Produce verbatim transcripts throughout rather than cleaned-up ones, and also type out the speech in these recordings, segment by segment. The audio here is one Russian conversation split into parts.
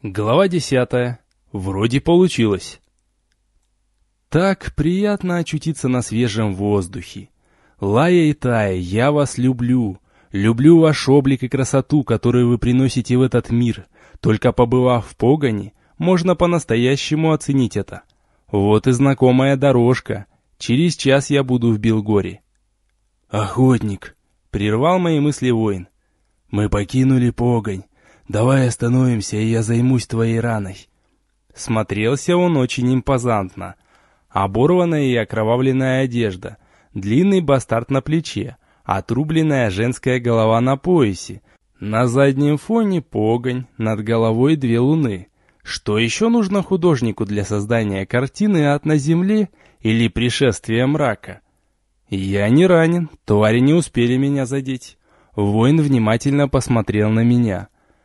Глава десятая. Вроде получилось. Так приятно очутиться на свежем воздухе. Лая и Тая, я вас люблю. Люблю ваш облик и красоту, которую вы приносите в этот мир. Только побывав в погоне, можно по-настоящему оценить это. Вот и знакомая дорожка. Через час я буду в Белгоре. Охотник, прервал мои мысли воин. Мы покинули погонь. Давай остановимся, и я займусь твоей раной. Смотрелся он очень импозантно. Оборванная и окровавленная одежда, длинный бастард на плече, отрубленная женская голова на поясе. На заднем фоне погонь, над головой две луны. Что еще нужно художнику для создания картины ад на земле или пришествия мрака? Я не ранен, твари не успели меня задеть. Воин внимательно посмотрел на меня.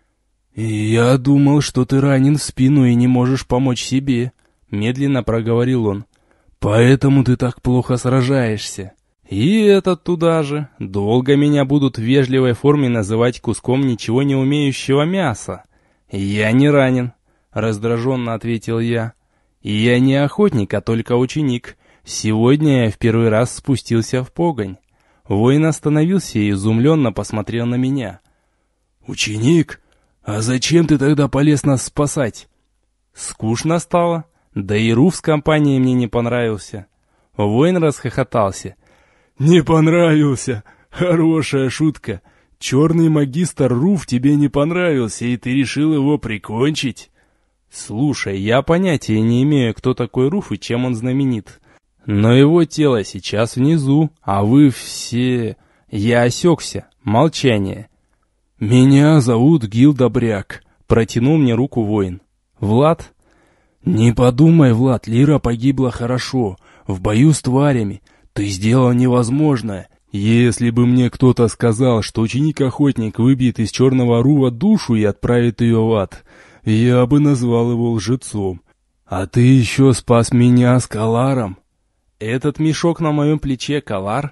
«Я думал, что ты ранен в спину и не можешь помочь себе», — медленно проговорил он. «Поэтому ты так плохо сражаешься». И этот туда же. Долго меня будут в вежливой форме называть куском ничего не умеющего мяса. «Я не ранен», — раздраженно ответил я. «И я не охотник, а только ученик. Сегодня я в первый раз спустился в погонь». Воин остановился и изумленно посмотрел на меня. «Ученик? А зачем ты тогда полез нас спасать?» Скучно стало, да и Руф с компанией мне не понравился. Воин расхохотался. «Не понравился? Хорошая шутка. Черный магистр Руф тебе не понравился, и ты решил его прикончить?» «Слушай, я понятия не имею, кто такой Руф и чем он знаменит. Но его тело сейчас внизу, а вы все...» Я осекся. Молчание. «Меня зовут Гил Добряк», — протянул мне руку воин. «Влад?» «Не подумай, Влад, Лира погибла хорошо, в бою с тварями. Ты сделал невозможное. Если бы мне кто-то сказал, что ученик-охотник выбьет из черного рува душу и отправит ее в ад, я бы назвал его лжецом. А ты еще спас меня с Каларом». «Этот мешок на моем плече Калар?»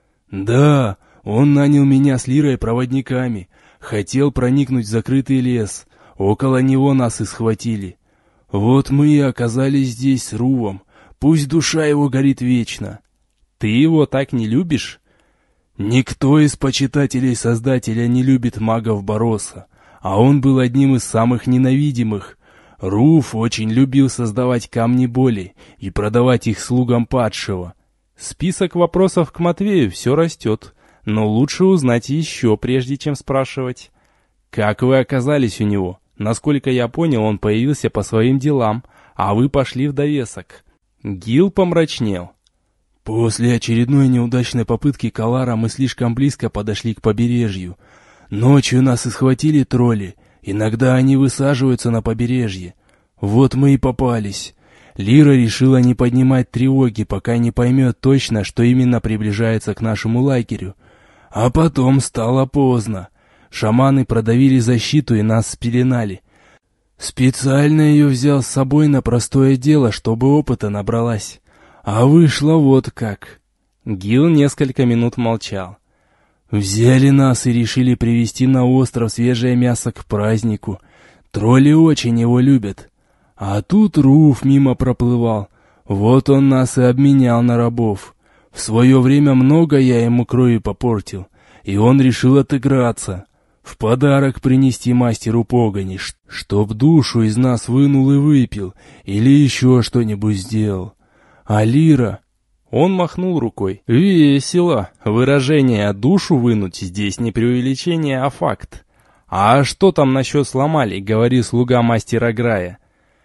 «Да, он нанял меня с Лирой проводниками. Хотел проникнуть в закрытый лес. Около него нас и схватили. Вот мы и оказались здесь с Рувом. Пусть душа его горит вечно». «Ты его так не любишь?» «Никто из почитателей Создателя не любит магов Бороса, а он был одним из самых ненавидимых. Руф очень любил создавать камни боли и продавать их слугам падшего». Список вопросов к Матвею все растет, но лучше узнать еще, прежде чем спрашивать. «Как вы оказались у него? Насколько я понял, он появился по своим делам, а вы пошли в довесок». Гил помрачнел. «После очередной неудачной попытки Калара мы слишком близко подошли к побережью. Ночью нас и схватили тролли. Иногда они высаживаются на побережье. Вот мы и попались. Лира решила не поднимать тревоги, пока не поймет точно, что именно приближается к нашему лагерю. А потом стало поздно. Шаманы продавили защиту и нас спеленали. Специально ее взял с собой на простое дело, чтобы опыта набралась. А вышло вот как». Гил несколько минут молчал. «Взяли нас и решили привезти на остров свежее мясо к празднику. Тролли очень его любят. А тут Руф мимо проплывал. Вот он нас и обменял на рабов. В свое время много я ему крови попортил, и он решил отыграться. В подарок принести мастеру погони, чтоб душу из нас вынул и выпил, или еще что-нибудь сделал. А Лира...» Он махнул рукой. «Весело. Выражение «душу вынуть» здесь не преувеличение, а факт. А что там насчет сломали, говори слуга мастера Грая?»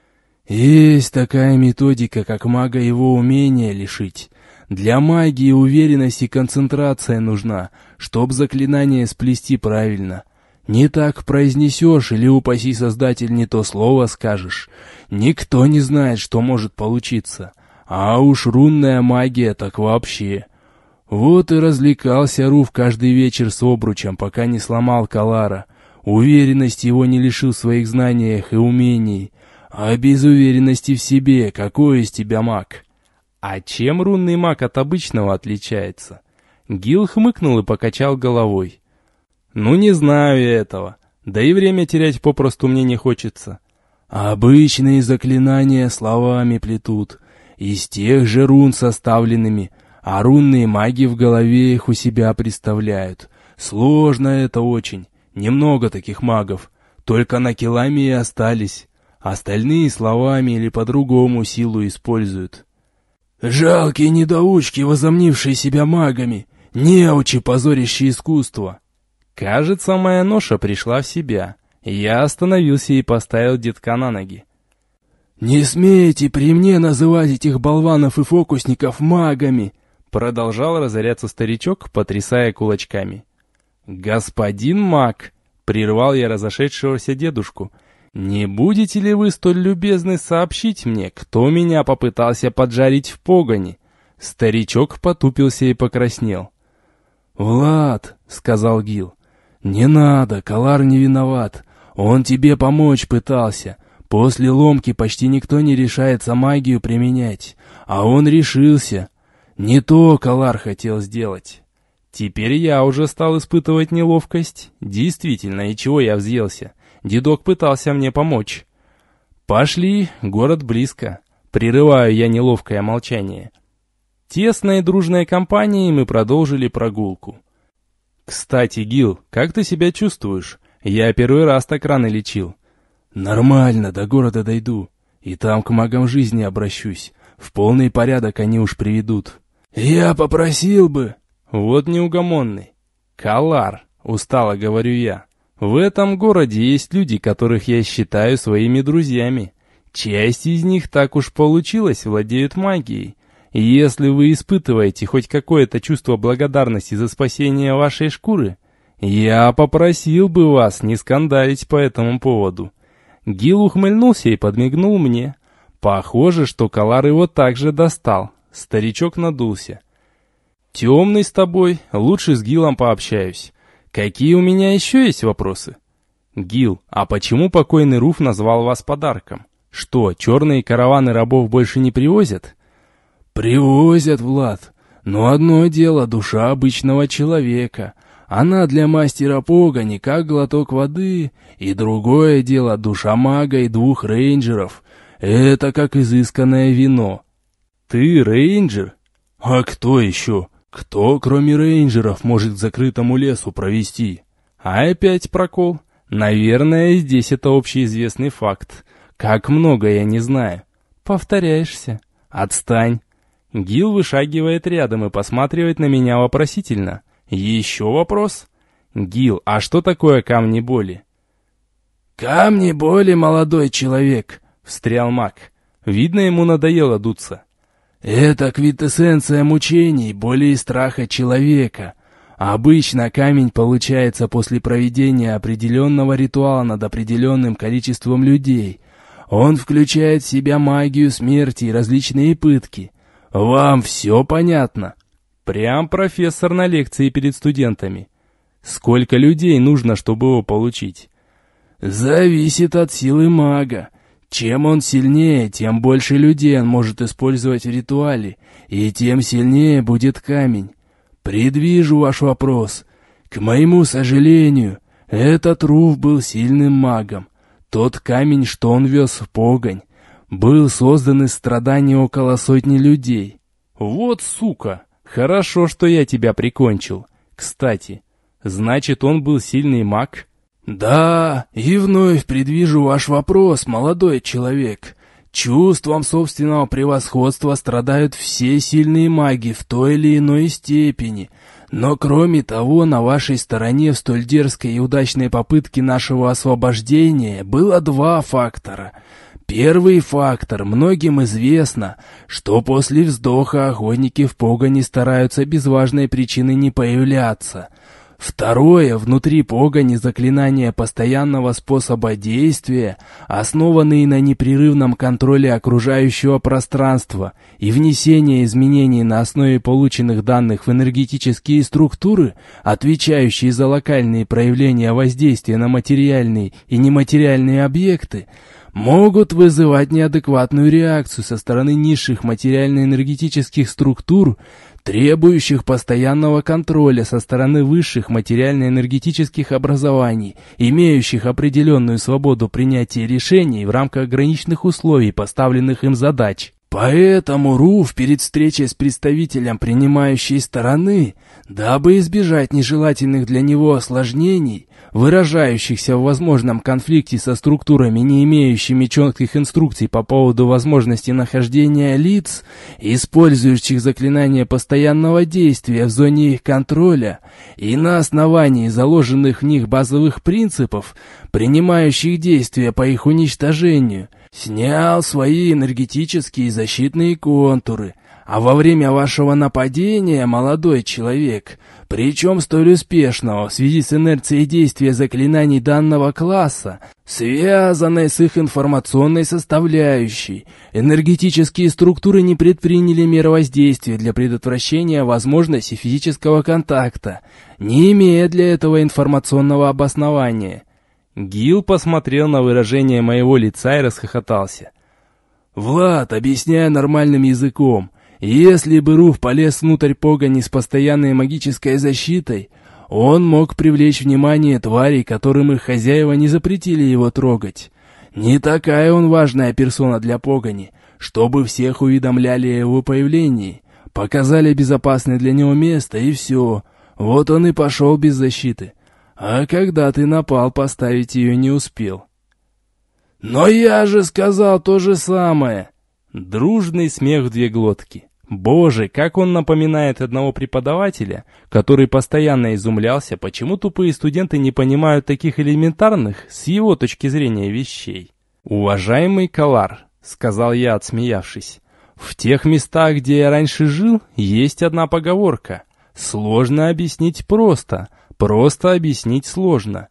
«Есть такая методика, как мага его умения лишить. Для магии уверенность и концентрация нужна, чтоб заклинание сплести правильно. Не так произнесешь или, упаси Создатель, не то слово скажешь. Никто не знает, что может получиться. А уж рунная магия так вообще. Вот и развлекался Руф каждый вечер с обручем, пока не сломал Калара. Уверенность его не лишил в своих знаниях и умений. А без уверенности в себе какой из тебя маг?» «А чем рунный маг от обычного отличается?» Гил хмыкнул и покачал головой. «Ну не знаю я этого. Да и время терять попросту мне не хочется. Обычные заклинания словами плетут, из тех же рун составленными, а рунные маги в голове их у себя представляют. Сложно это очень, немного таких магов, только на килами и остались. Остальные словами или по-другому силу используют. Жалкие недоучки, возомнившие себя магами, неучи, позорящие искусство. Кажется, моя ноша пришла в себя. Я остановился и поставил детка на ноги. «Не смейте при мне называть этих болванов и фокусников магами!» Продолжал разоряться старичок, потрясая кулачками. «Господин маг!» — прервал я разошедшегося дедушку. «Не будете ли вы столь любезны сообщить мне, кто меня попытался поджарить в погоне?» Старичок потупился и покраснел. «Влад!» — сказал Гил. «Не надо, Калар не виноват. Он тебе помочь пытался. После ломки почти никто не решается магию применять. А он решился. Не то Калар хотел сделать». Теперь я уже стал испытывать неловкость. Действительно, и чего я взъелся? Дедок пытался мне помочь. «Пошли, город близко». Прерываю я неловкое молчание. Тесной дружной компанией мы продолжили прогулку. «Кстати, Гил, как ты себя чувствуешь? Я первый раз так рано лечил». «Нормально, до города дойду. И там к магам жизни обращусь. В полный порядок они уж приведут». «Я попросил бы». «Вот неугомонный». «Калар», — устало говорю я. «В этом городе есть люди, которых я считаю своими друзьями. Часть из них, так уж получилось, владеют магией. И если вы испытываете хоть какое-то чувство благодарности за спасение вашей шкуры, я попросил бы вас не скандалить по этому поводу». Гил ухмыльнулся и подмигнул мне. Похоже, что Калар его также достал. Старичок надулся. «Темный с тобой, лучше с Гилом пообщаюсь. Какие у меня еще есть вопросы?» «Гил, а почему покойный Руф назвал вас подарком? Что, черные караваны рабов больше не привозят?» «Привозят, Влад. Но одно дело душа обычного человека. Она для мастера погони как глоток воды. И другое дело душа мага и двух рейнджеров. Это как изысканное вино». «Ты рейнджер?» «А кто еще? Кто, кроме рейнджеров, может к закрытому лесу провести?» «А опять прокол. Наверное, здесь это общеизвестный факт. Как много я не знаю. Повторяешься. Отстань». Гил вышагивает рядом и посматривает на меня вопросительно. «Еще вопрос?» «Гил, а что такое камни боли?» «Камни боли, молодой человек», — встрял маг. Видно, ему надоело дуться. «Это квинтэссенция мучений, боли и страха человека. Обычно камень получается после проведения определенного ритуала над определенным количеством людей. Он включает в себя магию смерти и различные пытки. Вам все понятно?» Прям профессор на лекции перед студентами. Сколько людей нужно, чтобы его получить? «Зависит от силы мага. Чем он сильнее, тем больше людей он может использовать в ритуале, и тем сильнее будет камень. Предвижу ваш вопрос. К моему сожалению, этот Руф был сильным магом. Тот камень, что он вез в погонь, был создан из страданий около сотни людей». «Вот сука! Хорошо, что я тебя прикончил. Кстати, значит, он был сильный маг?» «Да, и вновь предвижу ваш вопрос, молодой человек. Чувством собственного превосходства страдают все сильные маги в той или иной степени. Но кроме того, на вашей стороне в столь дерзкой и удачной попытке нашего освобождения было два фактора. Первый фактор. Многим известно, что после вздоха охотники в погони стараются без важной причины не появляться. Второе. Внутри погони заклинания постоянного способа действия, основанные на непрерывном контроле окружающего пространства и внесении изменений на основе полученных данных в энергетические структуры, отвечающие за локальные проявления воздействия на материальные и нематериальные объекты, могут вызывать неадекватную реакцию со стороны низших материально-энергетических структур, требующих постоянного контроля со стороны высших материально-энергетических образований, имеющих определенную свободу принятия решений в рамках ограниченных условий, поставленных им задач. Поэтому РУФ перед встречей с представителем принимающей стороны, дабы избежать нежелательных для него осложнений, выражающихся в возможном конфликте со структурами, не имеющими четких инструкций по поводу возможности нахождения лиц, использующих заклинания постоянного действия в зоне их контроля, и на основании заложенных в них базовых принципов, принимающих действия по их уничтожению, снял свои энергетические защитные контуры, а во время вашего нападения, молодой человек, причем столь успешного в связи с инерцией действия заклинаний данного класса, связанной с их информационной составляющей, энергетические структуры не предприняли мер воздействия для предотвращения возможности физического контакта, не имея для этого информационного обоснования. Гил посмотрел на выражение моего лица и расхохотался. «Влад, объясняя нормальным языком, если бы РУФ полез внутрь погони с постоянной магической защитой, он мог привлечь внимание тварей, которым их хозяева не запретили его трогать. Не такая он важная персона для погони, чтобы всех уведомляли о его появлении, показали безопасное для него место и все. Вот он и пошел без защиты. А когда ты напал, поставить ее не успел». «Но я же сказал то же самое!» Дружный смех в две глотки. Боже, как он напоминает одного преподавателя, который постоянно изумлялся, почему тупые студенты не понимают таких элементарных, с его точки зрения, вещей. «Уважаемый Калар», — сказал я, отсмеявшись, — «в тех местах, где я раньше жил, есть одна поговорка. Сложно объяснить просто, просто объяснить сложно».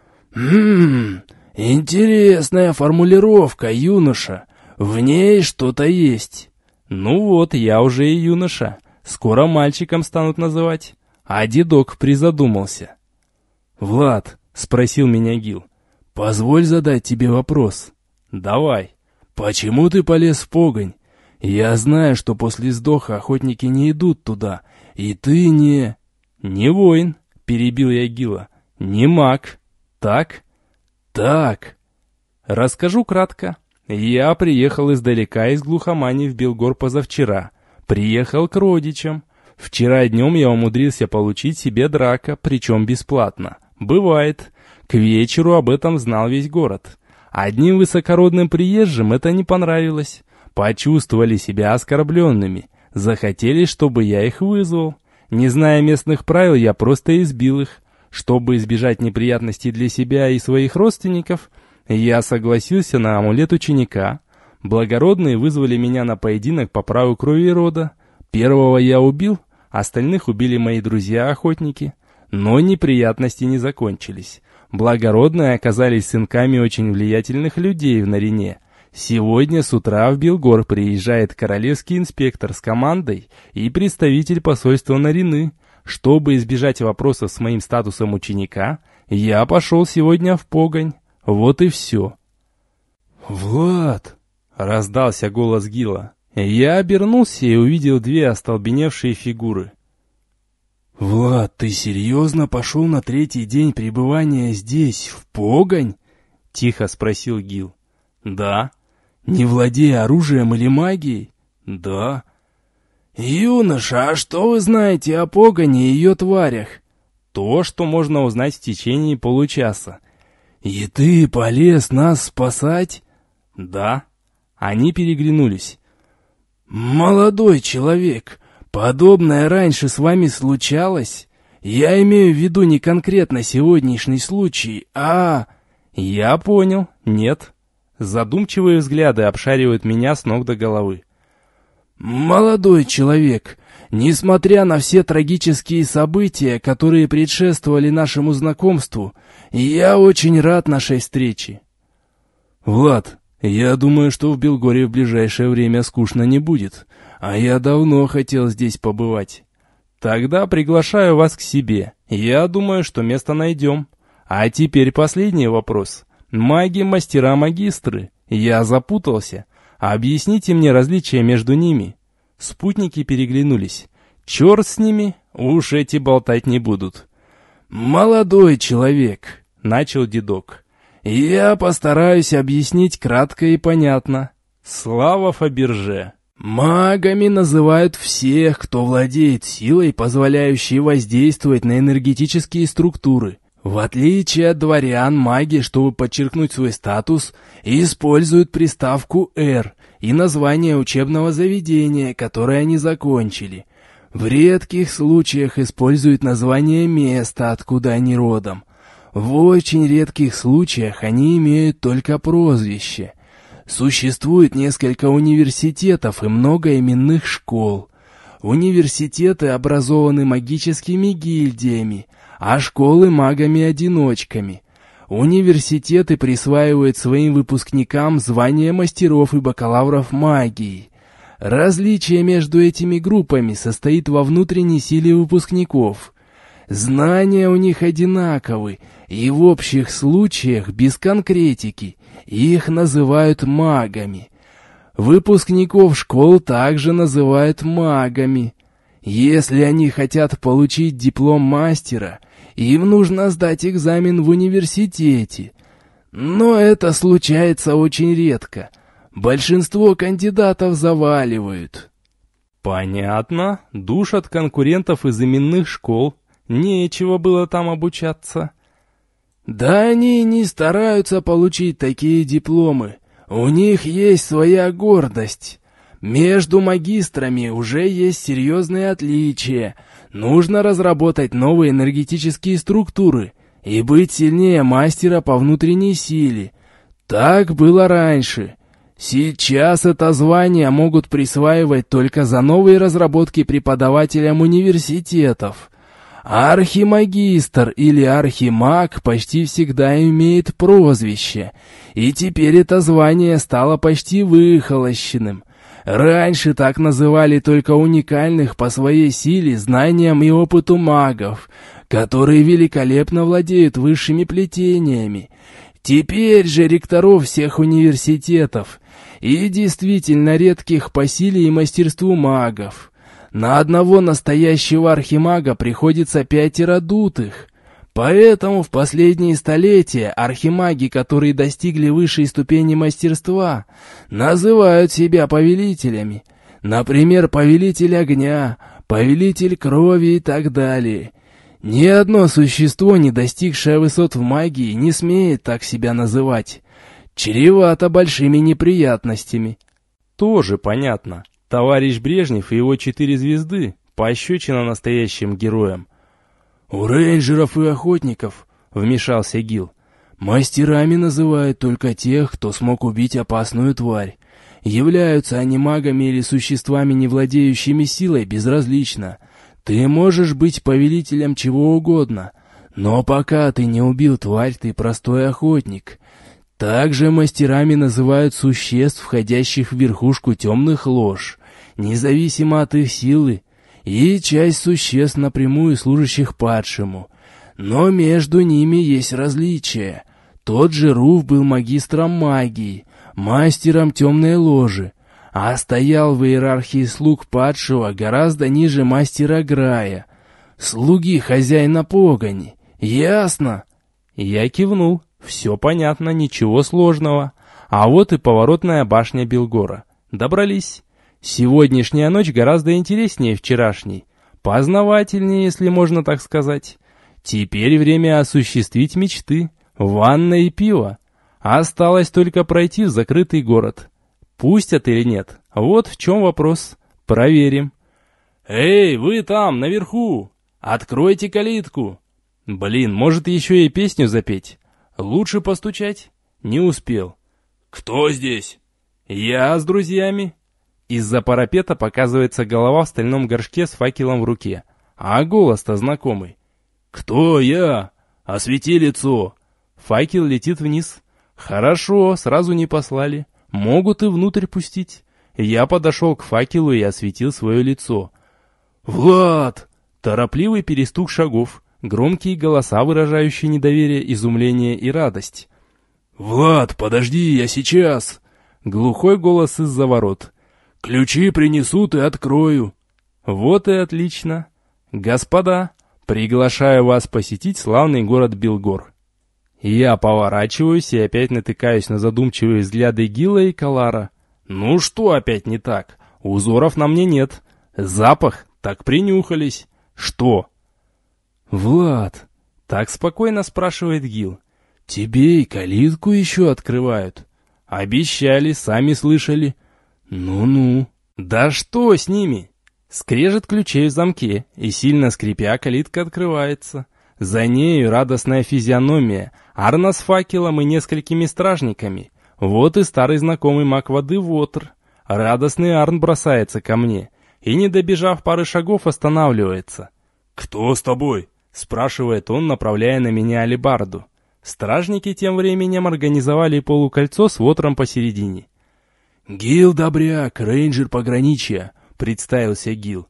«Хм, интересная формулировка, юноша. В ней что-то есть». «Ну вот, я уже и юноша. Скоро мальчиком станут называть». А дедок призадумался. «Влад», — спросил меня Гил, — «позволь задать тебе вопрос». «Давай». «Почему ты полез в погонь? Я знаю, что после сдоха охотники не идут туда, и ты не...» «Не воин», — перебил я Гила. «Не маг. Так?» «Так». «Расскажу кратко. Я приехал издалека из глухомани в Белгор позавчера. Приехал к родичам. Вчера днем я умудрился получить себе драка, причем бесплатно. Бывает. К вечеру об этом знал весь город. Одним высокородным приезжим это не понравилось. Почувствовали себя оскорбленными. Захотели, чтобы я их вызвал. Не зная местных правил, я просто избил их. Чтобы избежать неприятностей для себя и своих родственников, я согласился на амулет ученика. Благородные вызвали меня на поединок по праву крови и рода. Первого я убил, остальных убили мои друзья-охотники. Но неприятности не закончились. Благородные оказались сынками очень влиятельных людей в Нарине. Сегодня с утра в Белгор приезжает королевский инспектор с командой и представитель посольства Нарины. Чтобы избежать вопросов с моим статусом ученика, я пошел сегодня в погонь. Вот и все. «Влад!» — раздался голос Гила. Я обернулся и увидел две остолбеневшие фигуры. «Влад, ты серьезно пошел на третий день пребывания здесь, в погонь?» — тихо спросил Гил. «Да». «Не владея оружием или магией?» «Да». «Юноша, а что вы знаете о погоне и ее тварях?» «То, что можно узнать в течение получаса». «И ты полез нас спасать?» «Да». Они переглянулись. «Молодой человек, подобное раньше с вами случалось? Я имею в виду не конкретно сегодняшний случай, а...» «Я понял. Нет». Задумчивые взгляды обшаривают меня с ног до головы. «Молодой человек, несмотря на все трагические события, которые предшествовали нашему знакомству, я очень рад нашей встрече». «Влад, я думаю, что в Белгоре в ближайшее время скучно не будет, а я давно хотел здесь побывать. Тогда приглашаю вас к себе. Я думаю, что место найдем. А теперь последний вопрос. Маги, мастера, магистры. Я запутался. Объясните мне различия между ними». Спутники переглянулись. Черт с ними, уж эти болтать не будут. «Молодой человек», — начал дедок, — «я постараюсь объяснить кратко и понятно. Слава Фаберже. Магами называют всех, кто владеет силой, позволяющей воздействовать на энергетические структуры. В отличие от дворян, маги, чтобы подчеркнуть свой статус, используют приставку «Р» и название учебного заведения, которое они закончили. В редких случаях используют название места, откуда они родом. В очень редких случаях они имеют только прозвище. Существует несколько университетов и много именных школ. Университеты образованы магическими гильдиями, а школы магами-одиночками. Университеты присваивают своим выпускникам звания мастеров и бакалавров магии. Различие между этими группами состоит во внутренней силе выпускников. Знания у них одинаковы, и в общих случаях без конкретики. Их называют магами. Выпускников школ также называют магами. Если они хотят получить диплом мастера, им нужно сдать экзамен в университете. Но это случается очень редко. Большинство кандидатов заваливают. Понятно. Душат конкурентов из именных школ. Нечего было там обучаться. Да они не стараются получить такие дипломы. У них есть своя гордость. Между магистрами уже есть серьезные отличия. Нужно разработать новые энергетические структуры и быть сильнее мастера по внутренней силе. Так было раньше. Сейчас это звание могут присваивать только за новые разработки преподавателям университетов. Архимагистр или архимаг почти всегда имеет прозвище, и теперь это звание стало почти выхолощенным. Раньше так называли только уникальных по своей силе, знаниям и опыту магов, которые великолепно владеют высшими плетениями. Теперь же ректоров всех университетов и действительно редких по силе и мастерству магов. На одного настоящего архимага приходится пятеро дутых. Поэтому в последние столетия архимаги, которые достигли высшей ступени мастерства, называют себя повелителями. Например, повелитель огня, повелитель крови и так далее. Ни одно существо, не достигшее высот в магии, не смеет так себя называть. Чревато большими неприятностями. Тоже понятно. Товарищ Брежнев и его четыре звезды — пощечина настоящим героям. «У рейнджеров и охотников», — вмешался Гил, — «мастерами называют только тех, кто смог убить опасную тварь. Являются они магами или существами, не владеющими силой, безразлично. Ты можешь быть повелителем чего угодно, но пока ты не убил тварь, ты простой охотник». Также мастерами называют существ, входящих в верхушку темных лож, независимо от их силы, и часть существ, напрямую служащих падшему. Но между ними есть различия. Тот же Руф был магистром магии, мастером темной ложи, а стоял в иерархии слуг падшего гораздо ниже мастера Грая. Слуги хозяина погони. Ясно? Я кивнул. Все понятно, ничего сложного. А вот и поворотная башня Белгора. Добрались. Сегодняшняя ночь гораздо интереснее вчерашней. Познавательнее, если можно так сказать. Теперь время осуществить мечты. Ванна и пиво. Осталось только пройти в закрытый город. Пустят или нет? Вот в чем вопрос. Проверим. «Эй, вы там, наверху! Откройте калитку!» Блин, может еще и песню запеть? Лучше постучать? Не успел. «Кто здесь?» «Я с друзьями». Из-за парапета показывается голова в стальном горшке с факелом в руке. А голос-то знакомый. «Кто я? Освети лицо». Факел летит вниз. Хорошо, сразу не послали. Могут и внутрь пустить. Я подошел к факелу и осветил свое лицо. «Влад!» Торопливый перестук шагов. Громкие голоса, выражающие недоверие, изумление и радость. «Влад, подожди, я сейчас!» Глухой голос из-за ворот. «Ключи принесут и открою». Вот и отлично. Господа, приглашаю вас посетить славный город Билгор. Я поворачиваюсь и опять натыкаюсь на задумчивые взгляды Гила и Калара. Ну что опять не так? Узоров на мне нет. Запах? Так принюхались. Что? Влад, так спокойно спрашивает Гил. Тебе и калитку еще открывают. Обещали, сами слышали. Ну-ну. Да что с ними? Скрежет ключей в замке, и сильно скрипя, калитка открывается. За нею радостная физиономия, Арна с факелом и несколькими стражниками. Вот и старый знакомый маг воды Вотр. Радостный Арн бросается ко мне и, не добежав пары шагов, останавливается. «Кто с тобой?» — спрашивает он, направляя на меня алебарду. Стражники тем временем организовали полукольцо с Вотром посередине. «Гил Добряк, рейнджер пограничья», — представился Гил.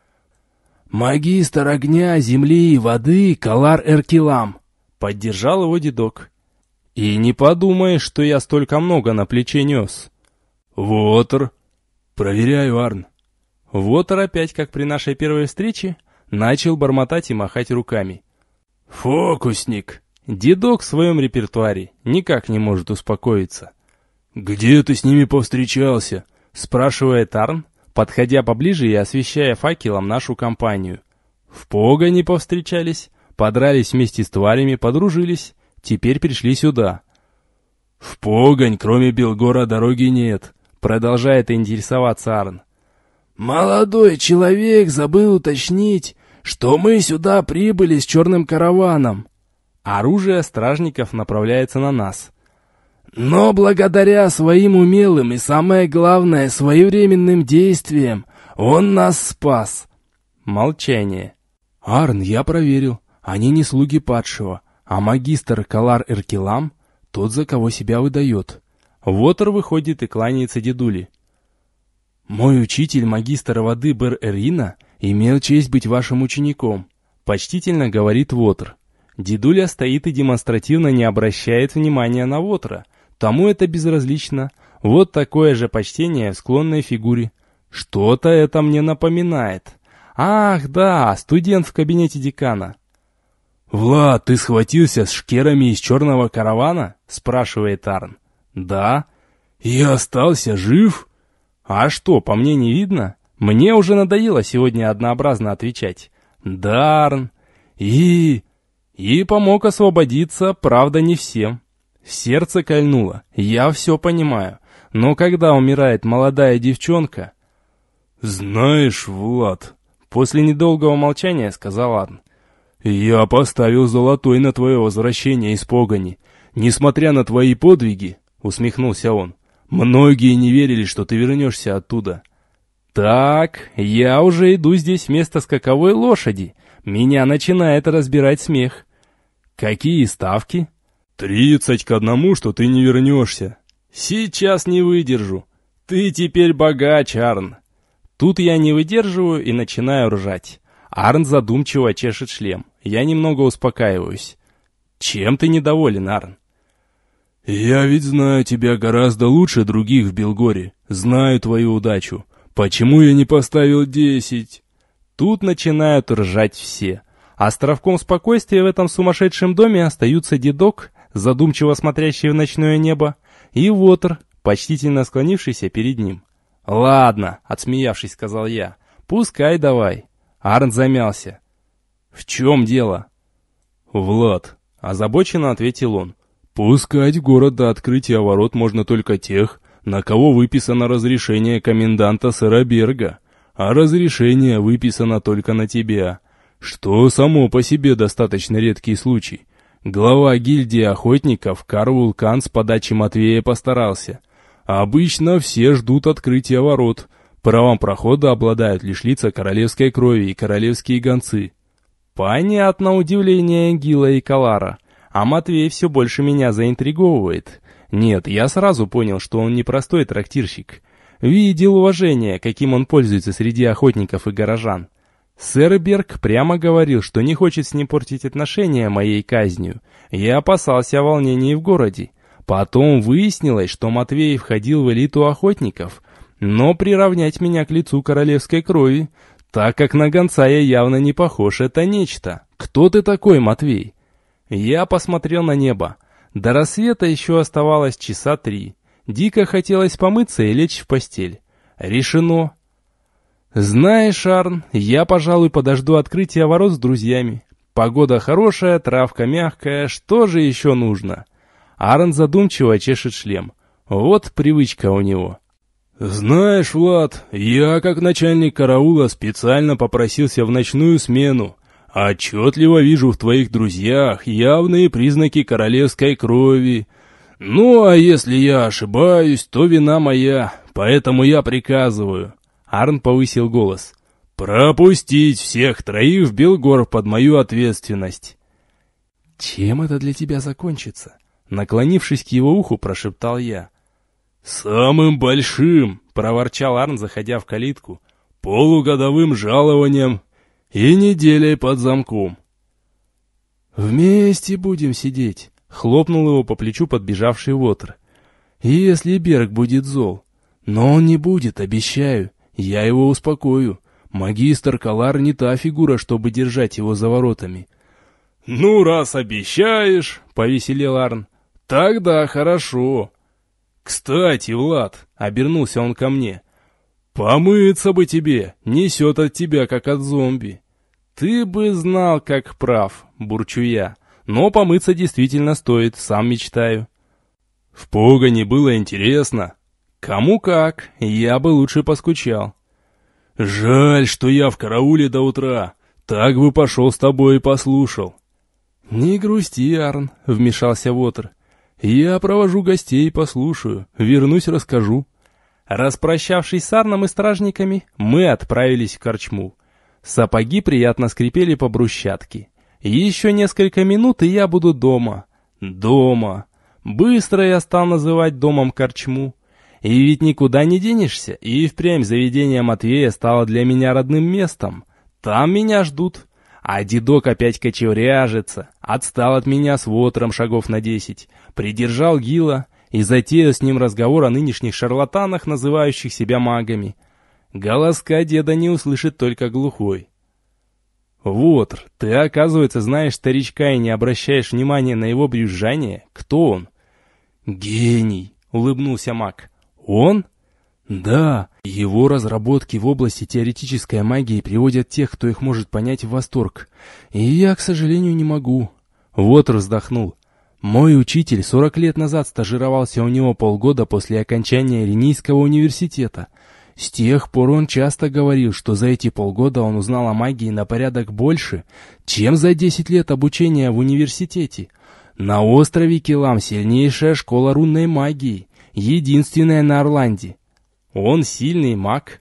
«Магистр огня, земли и воды Калар Эркилам», — поддержал его дедок. «И не подумай, что я столько много на плече нес». «Вотр». «Проверяю, Арн». Вотр опять, как при нашей первой встрече, начал бормотать и махать руками. «Фокусник». Дедок в своем репертуаре никак не может успокоиться. «Где ты с ними повстречался?» — спрашивает Арн, подходя поближе и освещая факелом нашу компанию. В погоне повстречались, подрались вместе с тварями, подружились, теперь пришли сюда. «В погонь, кроме Билгора, дороги нет», — продолжает интересоваться Арн. «Молодой человек забыл уточнить, что мы сюда прибыли с черным караваном». Оружие стражников направляется на нас. «Но благодаря своим умелым и, самое главное, своевременным действиям, он нас спас». Молчание. «Арн, я проверил. Они не слуги падшего, а магистр Калар Эркилам — тот, за кого себя выдает». Вотр выходит и кланяется дедуле. «Мой учитель, магистр воды Бер-Эрина, имел честь быть вашим учеником», — почтительно говорит Вотр. Дедуля стоит и демонстративно не обращает внимания на Вотра. Тому это безразлично. Вот такое же почтение в склонной фигуре. Что-то это мне напоминает. Ах, да, студент в кабинете декана. «Влад, ты схватился с шкерами из черного каравана?» — спрашивает Арн. «Да». «И остался жив?» «А что, по мне не видно? Мне уже надоело сегодня однообразно отвечать». «Да, Арн». «И...» И помог освободиться, правда, не всем. Сердце кольнуло, я все понимаю. Но когда умирает молодая девчонка... «Знаешь, Влад...» После недолгого молчания сказал Арн. «Я поставил золотой на твое возвращение из погони. Несмотря на твои подвиги, — усмехнулся он, — многие не верили, что ты вернешься оттуда». «Так, я уже иду здесь вместо скаковой лошади. Меня начинает разбирать смех. Какие ставки?» «Тридцать к одному, что ты не вернешься». «Сейчас не выдержу. Ты теперь богач, Арн». Тут я не выдерживаю и начинаю ржать. Арн задумчиво чешет шлем. Я немного успокаиваюсь. «Чем ты недоволен, Арн?» «Я ведь знаю тебя гораздо лучше других в Билгоре. Знаю твою удачу. Почему я не поставил десять?» Тут начинают ржать все. Островком спокойствия в этом сумасшедшем доме остаются дедок, задумчиво смотрящий в ночное небо, и Вотр, почтительно склонившийся перед ним. «Ладно», — отсмеявшись, сказал я, — «пускай давай». Арн замялся. «В чем дело?» «Влад», — озабоченно ответил он, — «пускать в город до открытия ворот можно только тех, на кого выписано разрешение коменданта Сараберга. А разрешение выписано только на тебя, что само по себе достаточно редкий случай. Глава гильдии охотников Карл Кан с подачи Матвея постарался. Обычно все ждут открытия ворот. Правом прохода обладают лишь лица королевской крови и королевские гонцы». Понятно удивление Гила и Калара, а Матвей все больше меня заинтриговывает. Нет, я сразу понял, что он не простой трактирщик. Видел уважение, каким он пользуется среди охотников и горожан. Сэр Берг прямо говорил, что не хочет с ним портить отношения моей казнью. Я опасался волнений в городе. Потом выяснилось, что Матвей входил в элиту охотников, но приравнять меня к лицу королевской крови так как на гонца я явно не похож, это нечто. Кто ты такой, Матвей? Я посмотрел на небо. До рассвета еще оставалось часа три. Дико хотелось помыться и лечь в постель. Решено. Знаешь, Арн, я, пожалуй, подожду открытия ворот с друзьями. Погода хорошая, травка мягкая, что же еще нужно? Арн задумчиво чешет шлем. Вот привычка у него. «Знаешь, Влад, я, как начальник караула, специально попросился в ночную смену. Отчетливо вижу в твоих друзьях явные признаки королевской крови. Ну, а если я ошибаюсь, то вина моя, поэтому я приказываю». Арн повысил голос. «Пропустить всех троих в Белгор под мою ответственность». «Чем это для тебя закончится?» Наклонившись к его уху, прошептал я. «Самым большим», — проворчал Арн, заходя в калитку, — «полугодовым жалованием и неделей под замком». «Вместе будем сидеть», — хлопнул его по плечу подбежавший Вотр. «Если Берг будет зол. Но он не будет, обещаю. Я его успокою. Магистр Калар не та фигура, чтобы держать его за воротами». «Ну, раз обещаешь», — повеселел Арн, — «тогда хорошо». «Кстати, Влад», — обернулся он ко мне, — «помыться бы тебе, несет от тебя, как от зомби». «Ты бы знал, как прав», — бурчу я, — «но помыться действительно стоит, сам мечтаю». В погоне было интересно. Кому как, я бы лучше поскучал. «Жаль, что я в карауле до утра, так бы пошел с тобой и послушал». «Не грусти, Арн», — вмешался Вотр. «Я провожу гостей и послушаю, вернусь, расскажу». Распрощавшись с Арном и стражниками, мы отправились в корчму. Сапоги приятно скрипели по брусчатке. Еще несколько минут, и я буду дома. Дома. Быстро я стал называть домом корчму. И ведь никуда не денешься, и впрямь заведение Матвея стало для меня родным местом. Там меня ждут. А дедок опять кочевряжется, отстал от меня с Вотром шагов на десять, придержал Гила и затеял с ним разговор о нынешних шарлатанах, называющих себя магами. Голоска деда не услышит только глухой. «Вотр, ты, оказывается, знаешь старичка и не обращаешь внимания на его брюзжание? Кто он?» «Гений», — улыбнулся маг. «Он?» «Да, его разработки в области теоретической магии приводят тех, кто их может понять, в восторг. И я, к сожалению, не могу». Вотр вздохнул. «Мой учитель сорок лет назад стажировался у него полгода после окончания Ренийского университета. С тех пор он часто говорил, что за эти полгода он узнал о магии на порядок больше, чем за десять лет обучения в университете. На острове Келам сильнейшая школа рунной магии, единственная на Орланде. Он сильный маг?»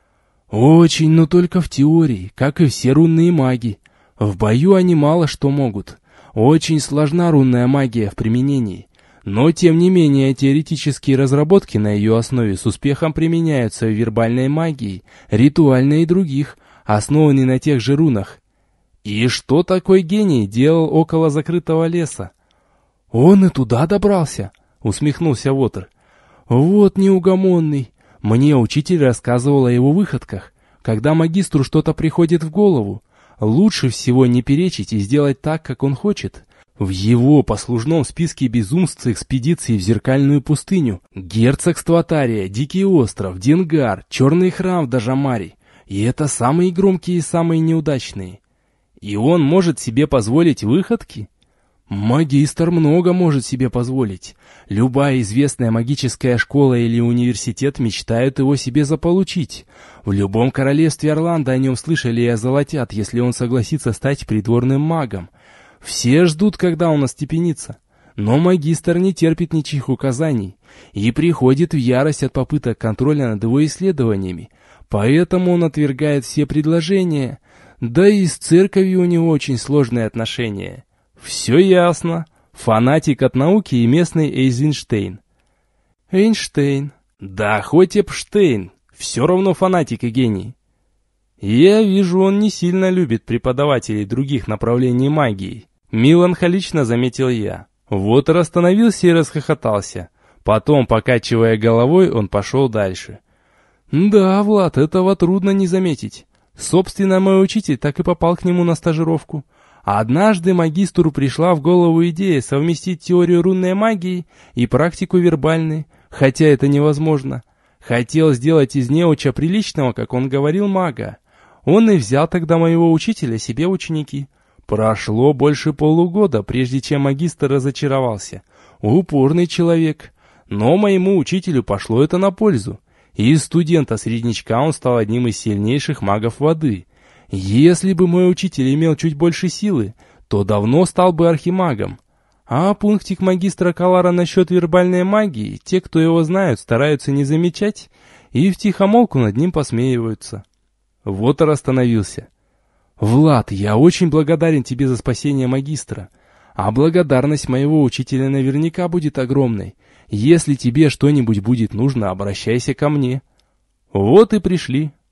«Очень, но только в теории, как и все рунные маги. В бою они мало что могут. Очень сложна рунная магия в применении. Но, тем не менее, теоретические разработки на ее основе с успехом применяются в вербальной магии, ритуальной и других, основанные на тех же рунах. И что такой гений делал около закрытого леса?» «Он и туда добрался», — усмехнулся Вотр. «Вот неугомонный. Мне учитель рассказывал о его выходках. Когда магистру что-то приходит в голову, лучше всего не перечить и сделать так, как он хочет. В его послужном списке безумств экспедиции в Зеркальную пустыню, герцогство Тария, Дикий остров, Денгар, Черный храм в Дажамаре. И это самые громкие и самые неудачные. И он может себе позволить выходки? Магистр много может себе позволить. Любая известная магическая школа или университет мечтают его себе заполучить. В любом королевстве Орландо о нем слышали и озолотят, если он согласится стать придворным магом. Все ждут, когда он остепенится. Но магистр не терпит ничьих указаний и приходит в ярость от попыток контроля над его исследованиями. Поэтому он отвергает все предложения. Да и с церковью у него очень сложные отношения. Все ясно. Фанатик от науки и местный Эйзенштейн. Эйнштейн. Да, хоть Эпштейн. Все равно фанатик и гений. Я вижу, он не сильно любит преподавателей других направлений магии. Меланхолично заметил я. Вотр остановился и расхохотался. Потом, покачивая головой, он пошел дальше. Да, Влад, этого трудно не заметить. Собственно, мой учитель так и попал к нему на стажировку. А однажды магистру пришла в голову идея совместить теорию рунной магии и практику вербальной, хотя это невозможно. Хотел сделать из неуча приличного, как он говорил, мага. Он и взял тогда моего учителя себе ученики. Прошло больше полугода, прежде чем магистр разочаровался. Упорный человек. Но моему учителю пошло это на пользу. И из студента-среднячка он стал одним из сильнейших магов воды. Если бы мой учитель имел чуть больше силы, то давно стал бы архимагом. А пунктик магистра Калара насчет вербальной магии, те, кто его знают, стараются не замечать и втихомолку над ним посмеиваются. Вотер остановился. «Влад, я очень благодарен тебе за спасение магистра, а благодарность моего учителя наверняка будет огромной. Если тебе что-нибудь будет нужно, обращайся ко мне». Вот и пришли.